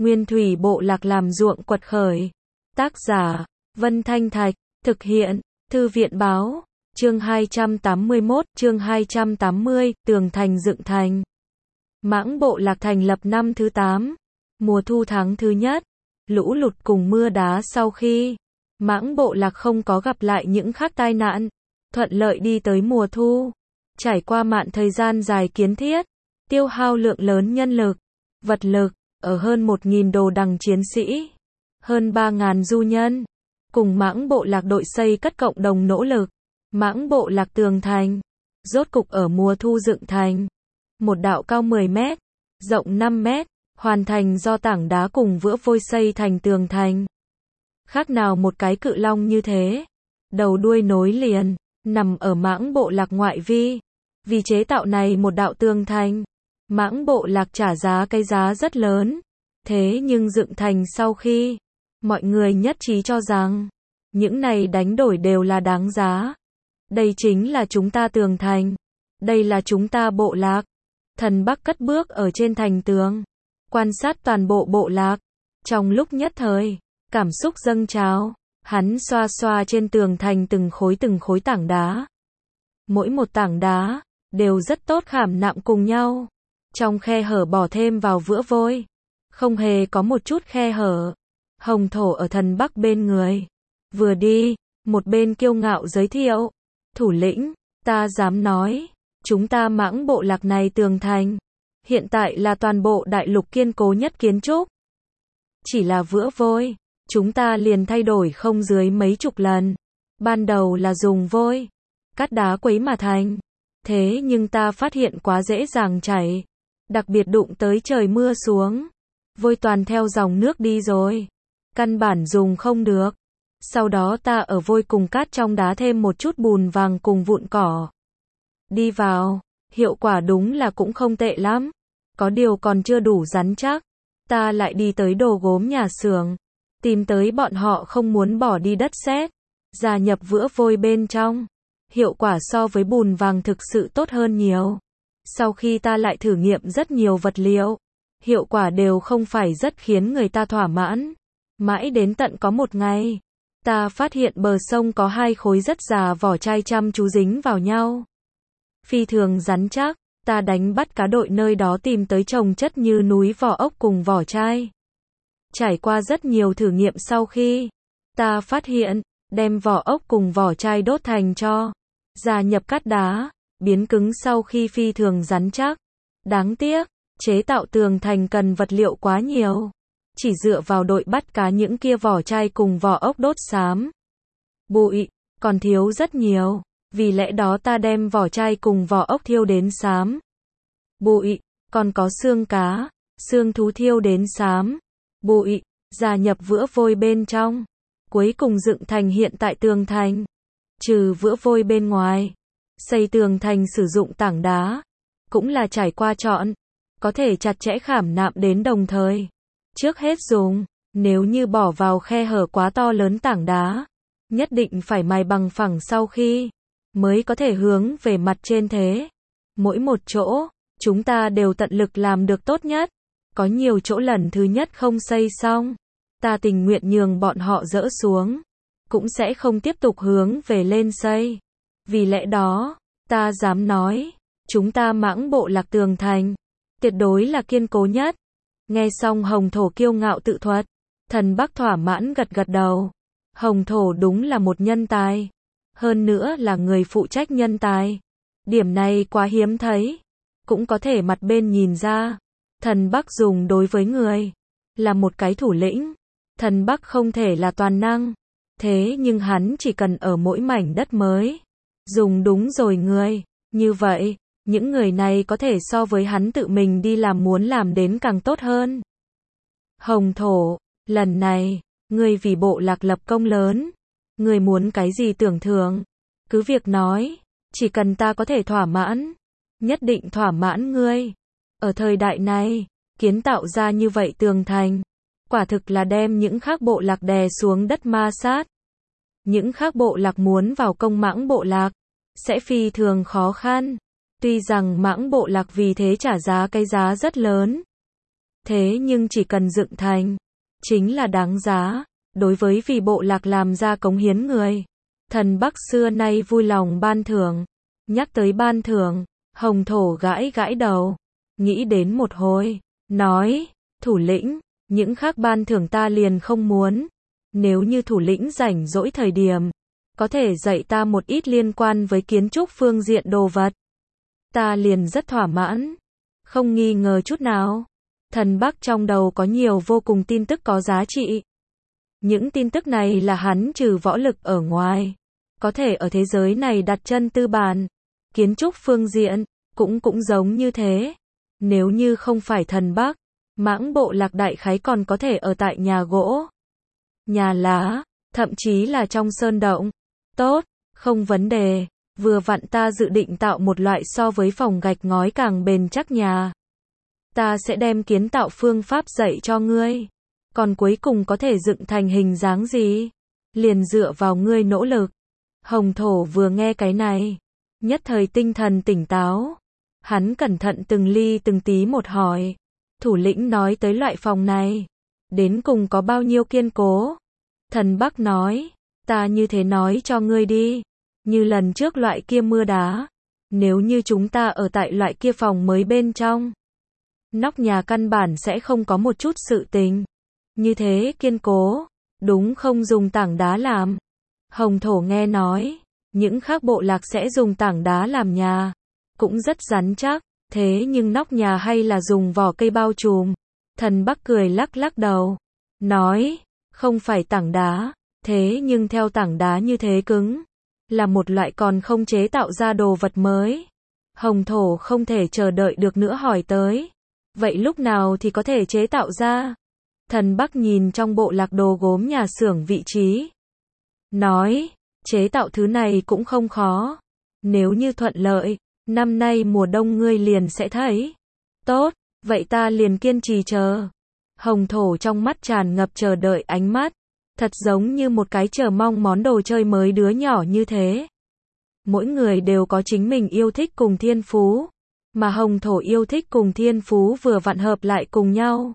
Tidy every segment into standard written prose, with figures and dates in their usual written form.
Nguyên thủy bộ lạc làm ruộng quật khởi. Tác giả, Vân Thanh Thạch, thực hiện, Thư viện báo, chương 281, chương 280, tường thành dựng thành. Mãng bộ lạc thành lập năm thứ 8, mùa thu tháng thứ nhất, lũ lụt cùng mưa đá sau khi, Mãng bộ lạc không có gặp lại những khác tai nạn, thuận lợi đi tới mùa thu. Trải qua mạn thời gian dài kiến thiết, tiêu hao lượng lớn nhân lực, vật lực, ở hơn 1.000 đồ đằng chiến sĩ, hơn 3.000 du nhân, cùng Mãng bộ lạc đội xây cất cộng đồng nỗ lực, Mãng bộ lạc tường thành, rốt cục ở mùa thu dựng thành. Một đạo cao 10 mét, rộng 5 mét, hoàn thành do tảng đá cùng vữa vôi xây thành tường thành. Khác nào một cái cự long như thế, đầu đuôi nối liền, nằm ở Mãng bộ lạc ngoại vi. Vì chế tạo này một đạo tường thành, Mãng bộ lạc trả giá cái giá rất lớn. Thế nhưng dựng thành sau khi, mọi người nhất trí cho rằng, những này đánh đổi đều là đáng giá. Đây chính là chúng ta tường thành. Đây là chúng ta bộ lạc. Thần Bắc cất bước ở trên thành tường, quan sát toàn bộ bộ lạc. Trong lúc nhất thời, cảm xúc dâng trào, hắn xoa xoa trên tường thành từng khối tảng đá. Mỗi một tảng đá, đều rất tốt khảm nạm cùng nhau. Trong khe hở bỏ thêm vào vữa vôi. Không hề có một chút khe hở. Hồng thổ ở Thần Bắc bên người. Vừa đi, một bên kiêu ngạo giới thiệu. Thủ lĩnh, ta dám nói, chúng ta Mãng bộ lạc này tường thành. Hiện tại là toàn bộ đại lục kiên cố nhất kiến trúc. Chỉ là vữa vôi, chúng ta liền thay đổi không dưới mấy chục lần. Ban đầu là dùng vôi, cắt đá quấy mà thành. Thế nhưng ta phát hiện quá dễ dàng chảy. Đặc biệt đụng tới trời mưa xuống. Vôi toàn theo dòng nước đi rồi. Căn bản dùng không được. Sau đó ta ở vôi cùng cát trong đá thêm một chút bùn vàng cùng vụn cỏ. Đi vào, hiệu quả đúng là cũng không tệ lắm. Có điều còn chưa đủ rắn chắc. Ta lại đi tới đồ gốm nhà xưởng. Tìm tới bọn họ không muốn bỏ đi đất sét. Gia nhập vữa vôi bên trong. Hiệu quả so với bùn vàng thực sự tốt hơn nhiều. Sau khi ta lại thử nghiệm rất nhiều vật liệu, hiệu quả đều không phải rất khiến người ta thỏa mãn. Mãi đến tận có một ngày, ta phát hiện bờ sông có 2 khối rất già vỏ chai chăm chú dính vào nhau. Phi thường rắn chắc, ta đánh bắt cá đội nơi đó tìm tới chồng chất như núi vỏ ốc cùng vỏ chai. Trải qua rất nhiều thử nghiệm sau khi, ta phát hiện, đem vỏ ốc cùng vỏ chai đốt thành tro, gia nhập cát đá, biến cứng sau khi phi thường rắn chắc. Đáng tiếc, chế tạo tường thành cần vật liệu quá nhiều. Chỉ dựa vào đội bắt cá những kia vỏ chai cùng vỏ ốc đốt xám bụi, còn thiếu rất nhiều. Vì lẽ đó ta đem vỏ chai cùng vỏ ốc thiêu đến xám bụi, còn có xương cá, xương thú thiêu đến xám bụi, gia nhập vữa vôi bên trong. Cuối cùng dựng thành hiện tại tường thành. Trừ vữa vôi bên ngoài, xây tường thành sử dụng tảng đá, cũng là trải qua chọn, có thể chặt chẽ khảm nạm đến đồng thời. Trước hết dùng, nếu như bỏ vào khe hở quá to lớn tảng đá, nhất định phải mài bằng phẳng sau khi, mới có thể hướng về mặt trên thế. Mỗi một chỗ, chúng ta đều tận lực làm được tốt nhất. Có nhiều chỗ lần thứ nhất không xây xong, ta tình nguyện nhường bọn họ dỡ xuống, cũng sẽ không tiếp tục hướng về lên xây. Vì lẽ đó, ta dám nói, chúng ta Mãng bộ lạc tường thành, tuyệt đối là kiên cố nhất. Nghe xong Hồng thổ kiêu ngạo tự thuật, Thần Bắc thỏa mãn gật gật đầu. Hồng thổ đúng là một nhân tài. Hơn nữa là người phụ trách nhân tài. Điểm này quá hiếm thấy. Cũng có thể mặt bên nhìn ra. Thần Bắc dùng đối với người. Là một cái thủ lĩnh. Thần Bắc không thể là toàn năng. Thế nhưng hắn chỉ cần ở mỗi mảnh đất mới. Dùng đúng rồi người. Như vậy, những người này có thể so với hắn tự mình đi làm muốn làm đến càng tốt hơn. Hồng thổ, lần này, ngươi vì bộ lạc lập công lớn. Ngươi muốn cái gì tưởng thưởng? Cứ việc nói, chỉ cần ta có thể thỏa mãn. Nhất định thỏa mãn ngươi. Ở thời đại này, kiến tạo ra như vậy tường thành. Quả thực là đem những khác bộ lạc đè xuống đất ma sát. Những khác bộ lạc muốn vào công Mãng bộ lạc, sẽ phi thường khó khăn. Tuy rằng Mãng bộ lạc vì thế trả giá cái giá rất lớn. Thế nhưng chỉ cần dựng thành, chính là đáng giá. Đối với vì bộ lạc làm ra cống hiến người, thần Bắc xưa nay vui lòng ban thưởng. Nhắc tới ban thưởng, Hồng Thổ gãi gãi đầu, nghĩ đến một hồi, nói, thủ lĩnh, những khác ban thưởng ta liền không muốn. Nếu như thủ lĩnh rảnh rỗi thời điểm, có thể dạy ta một ít liên quan với kiến trúc phương diện đồ vật. Ta liền rất thỏa mãn, không nghi ngờ chút nào. Thần Bắc trong đầu có nhiều vô cùng tin tức có giá trị. Những tin tức này là hắn trừ võ lực ở ngoài, có thể ở thế giới này đặt chân tư bản. Kiến trúc phương diện, cũng giống như thế. Nếu như không phải thần Bắc, Mãng bộ lạc đại khái còn có thể ở tại nhà gỗ, nhà lá, thậm chí là trong sơn động. Tốt, không vấn đề, vừa vặn ta dự định tạo một loại so với phòng gạch ngói càng bền chắc nhà. Ta sẽ đem kiến tạo phương pháp dạy cho ngươi. Còn cuối cùng có thể dựng thành hình dáng gì? Liền dựa vào ngươi nỗ lực. Hồng Thổ vừa nghe cái này, nhất thời tinh thần tỉnh táo. Hắn cẩn thận từng ly từng tí một hỏi. Thủ lĩnh nói tới loại phòng này, đến cùng có bao nhiêu kiên cố? Thần Bắc nói, ta như thế nói cho ngươi đi. Như lần trước loại kia mưa đá. Nếu như chúng ta ở tại loại kia phòng mới bên trong, nóc nhà căn bản sẽ không có một chút sự tình. Như thế kiên cố, đúng không dùng tảng đá làm. Hồng Thổ nghe nói, những khác bộ lạc sẽ dùng tảng đá làm nhà, cũng rất rắn chắc, thế nhưng nóc nhà hay là dùng vỏ cây bao trùm. Thần Bắc cười lắc lắc đầu, nói, không phải tảng đá, thế nhưng theo tảng đá như thế cứng, là một loại còn không chế tạo ra đồ vật mới. Hồng Thổ không thể chờ đợi được nữa hỏi tới, vậy lúc nào thì có thể chế tạo ra? Thần Bắc nhìn trong bộ lạc đồ gốm nhà xưởng vị trí, nói, chế tạo thứ này cũng không khó. Nếu như thuận lợi, năm nay mùa đông ngươi liền sẽ thấy. Tốt, vậy ta liền kiên trì chờ. Hồng Thổ trong mắt tràn ngập chờ đợi ánh mắt, thật giống như một cái chờ mong món đồ chơi mới đứa nhỏ như thế. Mỗi người đều có chính mình yêu thích cùng thiên phú, mà Hồng Thổ yêu thích cùng thiên phú vừa vặn hợp lại cùng nhau.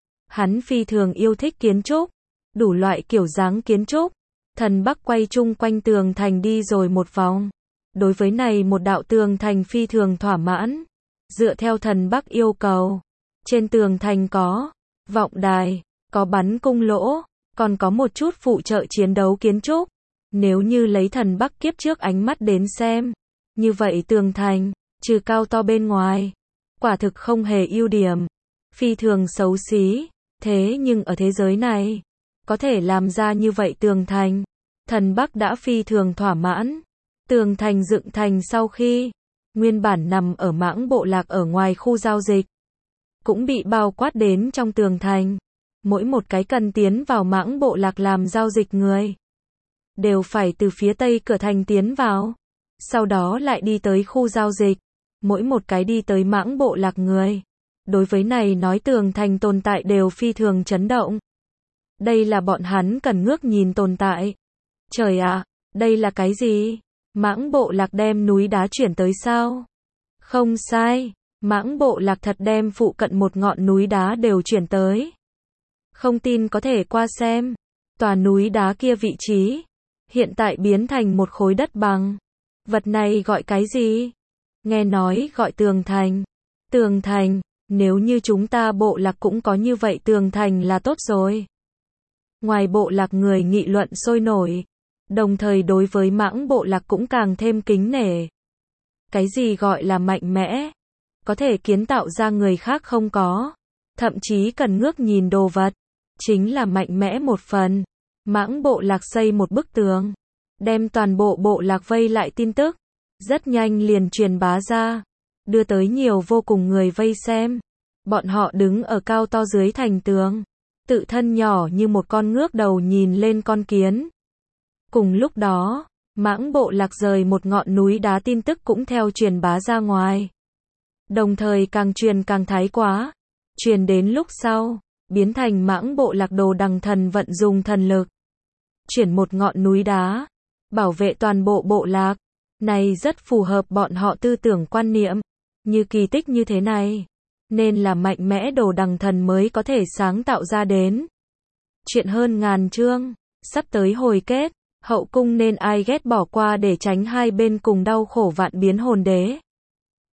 Hắn phi thường yêu thích kiến trúc, đủ loại kiểu dáng kiến trúc. Thần Bắc quay chung quanh tường thành đi rồi một vòng. Đối với này một đạo tường thành phi thường thỏa mãn. Dựa theo thần Bắc yêu cầu, trên tường thành có vọng đài, có bắn cung lỗ, còn có một chút phụ trợ chiến đấu kiến trúc. Nếu như lấy thần Bắc kiếp trước ánh mắt đến xem, như vậy tường thành, trừ cao to bên ngoài, quả thực không hề ưu điểm, phi thường xấu xí. Thế nhưng ở thế giới này, có thể làm ra như vậy tường thành, thần Bắc đã phi thường thỏa mãn. Tường thành dựng thành sau khi, nguyên bản nằm ở Mãng bộ lạc ở ngoài khu giao dịch, cũng bị bao quát đến trong tường thành. Mỗi một cái cần tiến vào Mãng bộ lạc làm giao dịch người, đều phải từ phía tây cửa thành tiến vào, sau đó lại đi tới khu giao dịch. Mỗi một cái đi tới Mãng bộ lạc người, đối với này nói tường thành tồn tại đều phi thường chấn động. Đây là bọn hắn cần ngước nhìn tồn tại. Trời ạ, đây là cái gì? Mãng bộ lạc đem núi đá chuyển tới sao? Không sai, Mãng bộ lạc thật đem phụ cận một ngọn núi đá đều chuyển tới. Không tin có thể qua xem. Tòa núi đá kia vị trí, hiện tại biến thành một khối đất bằng. Vật này gọi cái gì? Nghe nói gọi tường thành. Tường thành, nếu như chúng ta bộ lạc cũng có như vậy tường thành là tốt rồi. Ngoài bộ lạc người nghị luận sôi nổi, đồng thời đối với Mãng bộ lạc cũng càng thêm kính nể. Cái gì gọi là mạnh mẽ? Có thể kiến tạo ra người khác không có, thậm chí cần ngước nhìn đồ vật, chính là mạnh mẽ một phần. Mãng bộ lạc xây một bức tường, đem toàn bộ bộ lạc vây lại tin tức, rất nhanh liền truyền bá ra, đưa tới nhiều vô cùng người vây xem. Bọn họ đứng ở cao to dưới thành tường, tự thân nhỏ như một con ngước đầu nhìn lên con kiến. Cùng lúc đó, Mãng bộ lạc rời một ngọn núi đá tin tức cũng theo truyền bá ra ngoài. Đồng thời càng truyền càng thái quá, truyền đến lúc sau, biến thành Mãng bộ lạc đồ đằng thần vận dùng thần lực, chuyển một ngọn núi đá, bảo vệ toàn bộ bộ lạc. Này rất phù hợp bọn họ tư tưởng quan niệm, như kỳ tích như thế này, nên là mạnh mẽ đồ đằng thần mới có thể sáng tạo ra đến. Chuyện hơn ngàn chương, sắp tới hồi kết, hậu cung nên ai ghét bỏ qua để tránh hai bên cùng đau khổ vạn biến hồn đế.